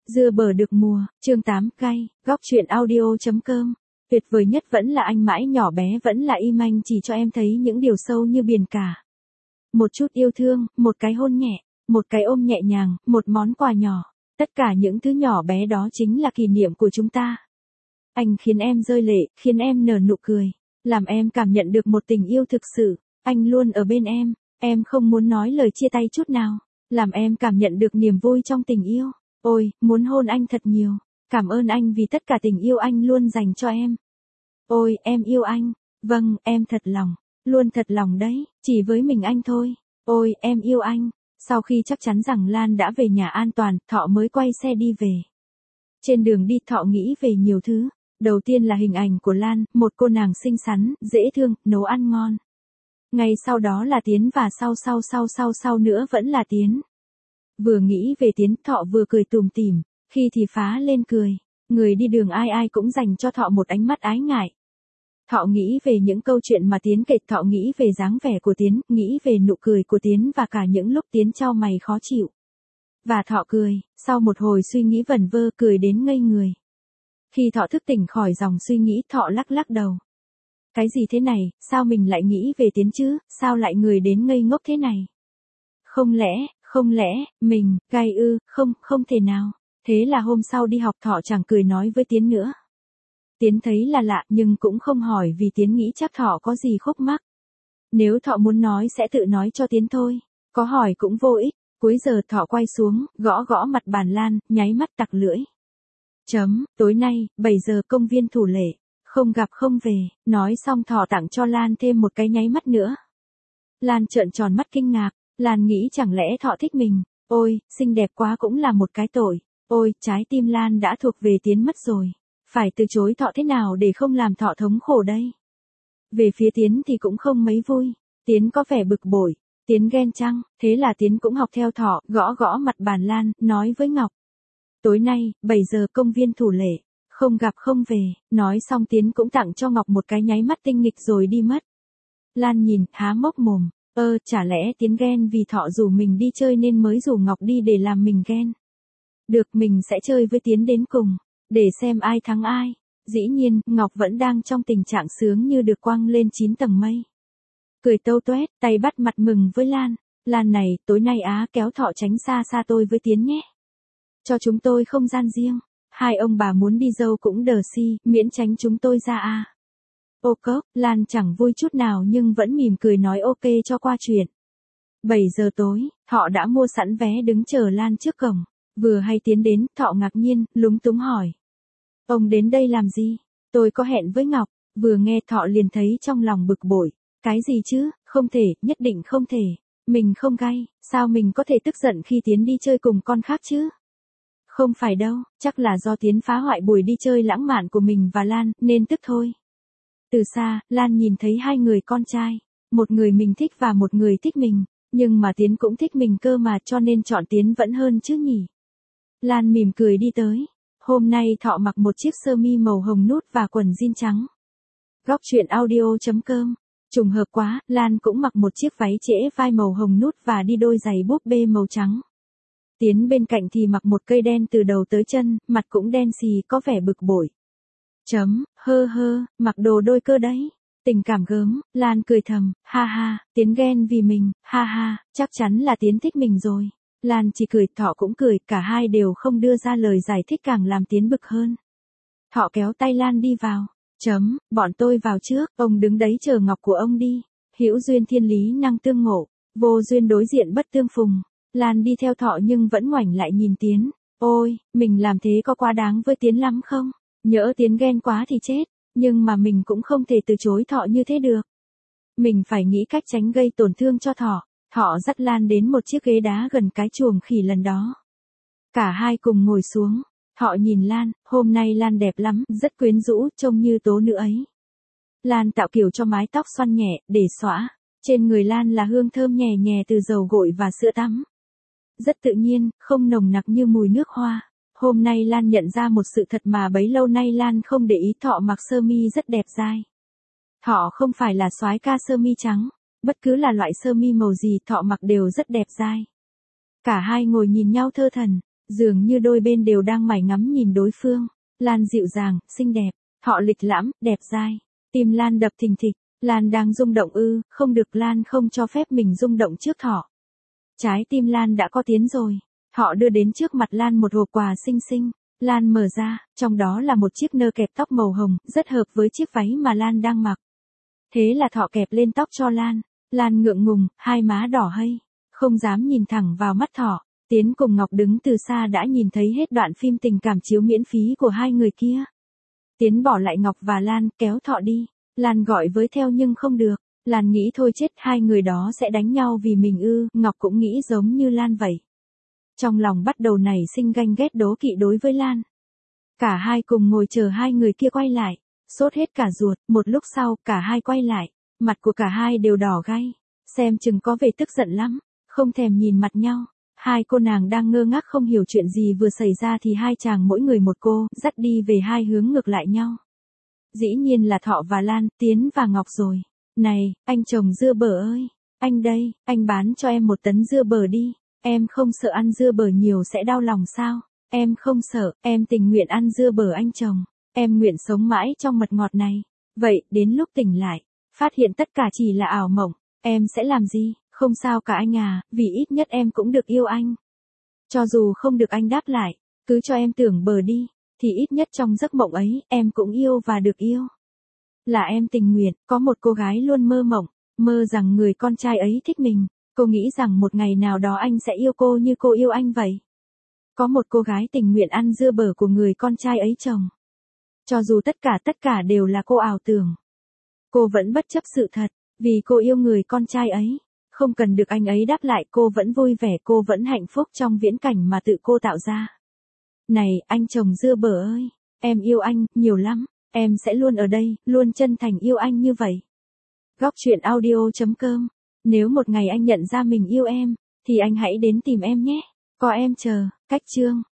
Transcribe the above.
Dưa bở được mùa, chương 8 cay, góc truyện audio.com. Tuyệt vời nhất vẫn là anh mãi nhỏ bé vẫn là im anh chỉ cho em thấy những điều sâu như biển cả. Một chút yêu thương, một cái hôn nhẹ, một cái ôm nhẹ nhàng, một món quà nhỏ. Tất cả những thứ nhỏ bé đó chính là kỷ niệm của chúng ta. Anh khiến em rơi lệ, khiến em nở nụ cười. Làm em cảm nhận được một tình yêu thực sự. Anh luôn ở bên em không muốn nói lời chia tay chút nào. Làm em cảm nhận được niềm vui trong tình yêu. Ôi, muốn hôn anh thật nhiều. Cảm ơn anh vì tất cả tình yêu anh luôn dành cho em. Ôi, em yêu anh. Vâng, em thật lòng. Luôn thật lòng đấy, chỉ với mình anh thôi. Ôi, em yêu anh. Sau khi chắc chắn rằng Lan đã về nhà an toàn, Thọ mới quay xe đi về. Trên đường đi Thọ nghĩ về nhiều thứ. Đầu tiên là hình ảnh của Lan, một cô nàng xinh xắn, dễ thương, nấu ăn ngon. Ngay sau đó là Tiến và sau nữa vẫn là Tiến. Vừa nghĩ về Tiến Thọ vừa cười tủm tỉm, khi thì phá lên cười. Người đi đường ai cũng dành cho Thọ một ánh mắt ái ngại. Thọ nghĩ về những câu chuyện mà Tiến kể, Thọ nghĩ về dáng vẻ của Tiến, nghĩ về nụ cười của Tiến và cả những lúc Tiến chau mày khó chịu. Và Thọ cười, sau một hồi suy nghĩ vẩn vơ cười đến ngây người. Khi Thọ thức tỉnh khỏi dòng suy nghĩ Thọ lắc đầu. Cái gì thế này, sao mình lại nghĩ về Tiến chứ, sao lại người đến ngây ngốc thế này? Không lẽ, mình, cay ư, không thể nào. Thế là hôm sau đi học Thọ chẳng cười nói với Tiến nữa. Tiến thấy là lạ nhưng cũng không hỏi vì Tiến nghĩ chắc Thọ có gì khúc mắc. Nếu Thọ muốn nói sẽ tự nói cho Tiến thôi, có hỏi cũng vô ích. Cuối giờ Thọ quay xuống, gõ mặt bàn Lan, nháy mắt tặc lưỡi. Tối nay, 7 giờ công viên Thủ Lệ, không gặp không về, nói xong Thọ tặng cho Lan thêm một cái nháy mắt nữa. Lan trợn tròn mắt kinh ngạc, Lan nghĩ chẳng lẽ Thọ thích mình, ôi, xinh đẹp quá cũng là một cái tội, ôi, trái tim Lan đã thuộc về Tiến mất rồi, phải từ chối Thọ thế nào để không làm Thọ thống khổ đây. Về phía Tiến thì cũng không mấy vui, Tiến có vẻ bực bội, Tiến ghen chăng, thế là Tiến cũng học theo Thọ, gõ mặt bàn Lan, nói với Ngọc. Tối nay, 7 giờ công viên Thủ Lệ, không gặp không về, nói xong Tiến cũng tặng cho Ngọc một cái nháy mắt tinh nghịch rồi đi mất. Lan nhìn, há mốc mồm, chả lẽ Tiến ghen vì Thọ rủ mình đi chơi nên mới rủ Ngọc đi để làm mình ghen. Được, mình sẽ chơi với Tiến đến cùng, để xem ai thắng ai. Dĩ nhiên, Ngọc vẫn đang trong tình trạng sướng như được quăng lên 9 tầng mây. Cười tâu tuét, tay bắt mặt mừng với Lan. Lan này, tối nay kéo Thọ tránh xa tôi với Tiến nhé. Cho chúng tôi không gian riêng. Hai ông bà muốn đi dâu cũng đờ si, miễn tránh chúng tôi ra Ô cốc, Lan chẳng vui chút nào nhưng vẫn mỉm cười nói ok cho qua chuyện. 7 giờ tối, Thọ đã mua sẵn vé đứng chờ Lan trước cổng. Vừa hay Tiến đến, Thọ ngạc nhiên, lúng túng hỏi. Ông đến đây làm gì? Tôi có hẹn với Ngọc. Vừa nghe Thọ liền thấy trong lòng bực bội. Cái gì chứ, không thể, nhất định không thể. Mình không gay, sao mình có thể tức giận khi Tiến đi chơi cùng con khác chứ? Không phải đâu, chắc là do Tiến phá hoại buổi đi chơi lãng mạn của mình và Lan, nên tức thôi. Từ xa, Lan nhìn thấy hai người con trai. Một người mình thích và một người thích mình. Nhưng mà Tiến cũng thích mình cơ mà cho nên chọn Tiến vẫn hơn chứ nhỉ. Lan mỉm cười đi tới. Hôm nay Thọ mặc một chiếc sơ mi màu hồng nút và quần jean trắng. Góc truyện audio.com. Trùng hợp quá, Lan cũng mặc một chiếc váy trễ vai màu hồng nút và đi đôi giày búp bê màu trắng. Tiến bên cạnh thì mặc một cây đen từ đầu tới chân, mặt cũng đen xì có vẻ bực bội. Mặc đồ đôi cơ đấy. Tình cảm gớm, Lan cười thầm, ha, Tiến ghen vì mình, ha, chắc chắn là Tiến thích mình rồi. Lan chỉ cười, Thọ cũng cười, cả hai đều không đưa ra lời giải thích càng làm Tiến bực hơn. Thọ kéo tay Lan đi vào. Bọn tôi vào trước, ông đứng đấy chờ Ngọc của ông đi. Hữu duyên thiên lý năng tương ngộ, vô duyên đối diện bất tương phùng. Lan đi theo Thọ nhưng vẫn ngoảnh lại nhìn Tiến. Ôi, mình làm thế có quá đáng với Tiến lắm không? Nhỡ Tiến ghen quá thì chết, nhưng mà mình cũng không thể từ chối Thọ như thế được. Mình phải nghĩ cách tránh gây tổn thương cho Thọ. Thọ dắt Lan đến một chiếc ghế đá gần cái chuồng khỉ lần đó. Cả hai cùng ngồi xuống. Thọ nhìn Lan, hôm nay Lan đẹp lắm, rất quyến rũ, trông như tố nữ ấy. Lan tạo kiểu cho mái tóc xoăn nhẹ, để xõa. Trên người Lan là hương thơm nhẹ nhẹ từ dầu gội và sữa tắm. Rất tự nhiên, không nồng nặc như mùi nước hoa. Hôm nay Lan nhận ra một sự thật mà bấy lâu nay Lan không để ý. Thọ mặc sơ mi rất đẹp dai. Thọ không phải là soái ca sơ mi trắng. Bất cứ là loại sơ mi màu gì Thọ mặc đều rất đẹp dai. Cả hai ngồi nhìn nhau thơ thẩn. Dường như đôi bên đều đang mải ngắm nhìn đối phương. Lan dịu dàng, xinh đẹp, họ lịch lãm, đẹp dai. Tim Lan đập thình thịch, Lan đang rung động ư, không được, Lan không cho phép mình rung động trước thọ. Trái tim Lan đã có tiếng rồi. Họ đưa đến trước mặt Lan một hộp quà xinh xinh. Lan mở ra, trong đó là một chiếc nơ kẹp tóc màu hồng, rất hợp với chiếc váy mà Lan đang mặc. Thế là thọ kẹp lên tóc cho Lan. Lan ngượng ngùng, hai má đỏ hây, không dám nhìn thẳng vào mắt thọ. Tiến cùng Ngọc đứng từ xa đã nhìn thấy hết đoạn phim tình cảm chiếu miễn phí của hai người kia. Tiến bỏ lại Ngọc và Lan, kéo thọ đi. Lan gọi với theo nhưng không được. Lan nghĩ thôi chết, hai người đó sẽ đánh nhau vì mình ư. Ngọc cũng nghĩ giống như Lan vậy. Trong lòng bắt đầu nảy sinh ganh ghét đố kỵ đối với Lan. Cả hai cùng ngồi chờ hai người kia quay lại. Sốt hết cả ruột, một lúc sau, cả hai quay lại. Mặt của cả hai đều đỏ gay. Xem chừng có vẻ tức giận lắm. Không thèm nhìn mặt nhau. Hai cô nàng đang ngơ ngác không hiểu chuyện gì vừa xảy ra thì hai chàng mỗi người một cô, dắt đi về hai hướng ngược lại nhau. Dĩ nhiên là Thọ và Lan, Tiến và Ngọc rồi. Này, anh chồng dưa bở ơi. Anh đây, anh bán cho em 1 tấn dưa bở đi. Em không sợ ăn dưa bở nhiều sẽ đau lòng sao? Em không sợ, em tình nguyện ăn dưa bở anh chồng. Em nguyện sống mãi trong mật ngọt này. Vậy, đến lúc tỉnh lại, phát hiện tất cả chỉ là ảo mộng, em sẽ làm gì? Không sao cả anh à, vì ít nhất em cũng được yêu anh. Cho dù không được anh đáp lại, cứ cho em tưởng bờ đi, thì ít nhất trong giấc mộng ấy, em cũng yêu và được yêu. Là em tình nguyện, có một cô gái luôn mơ mộng, mơ rằng người con trai ấy thích mình, cô nghĩ rằng một ngày nào đó anh sẽ yêu cô như cô yêu anh vậy. Có một cô gái tình nguyện ăn dưa bở của người con trai ấy chồng. Cho dù tất cả đều là cô ảo tưởng. Cô vẫn bất chấp sự thật, vì cô yêu người con trai ấy. Không cần được anh ấy đáp lại, cô vẫn vui vẻ, cô vẫn hạnh phúc trong viễn cảnh mà tự cô tạo ra. Này, anh chồng dưa bở ơi, em yêu anh, nhiều lắm, em sẽ luôn ở đây, luôn chân thành yêu anh như vậy. Góc truyện audio.com. Nếu một ngày anh nhận ra mình yêu em, thì anh hãy đến tìm em nhé, có em chờ. Cách chương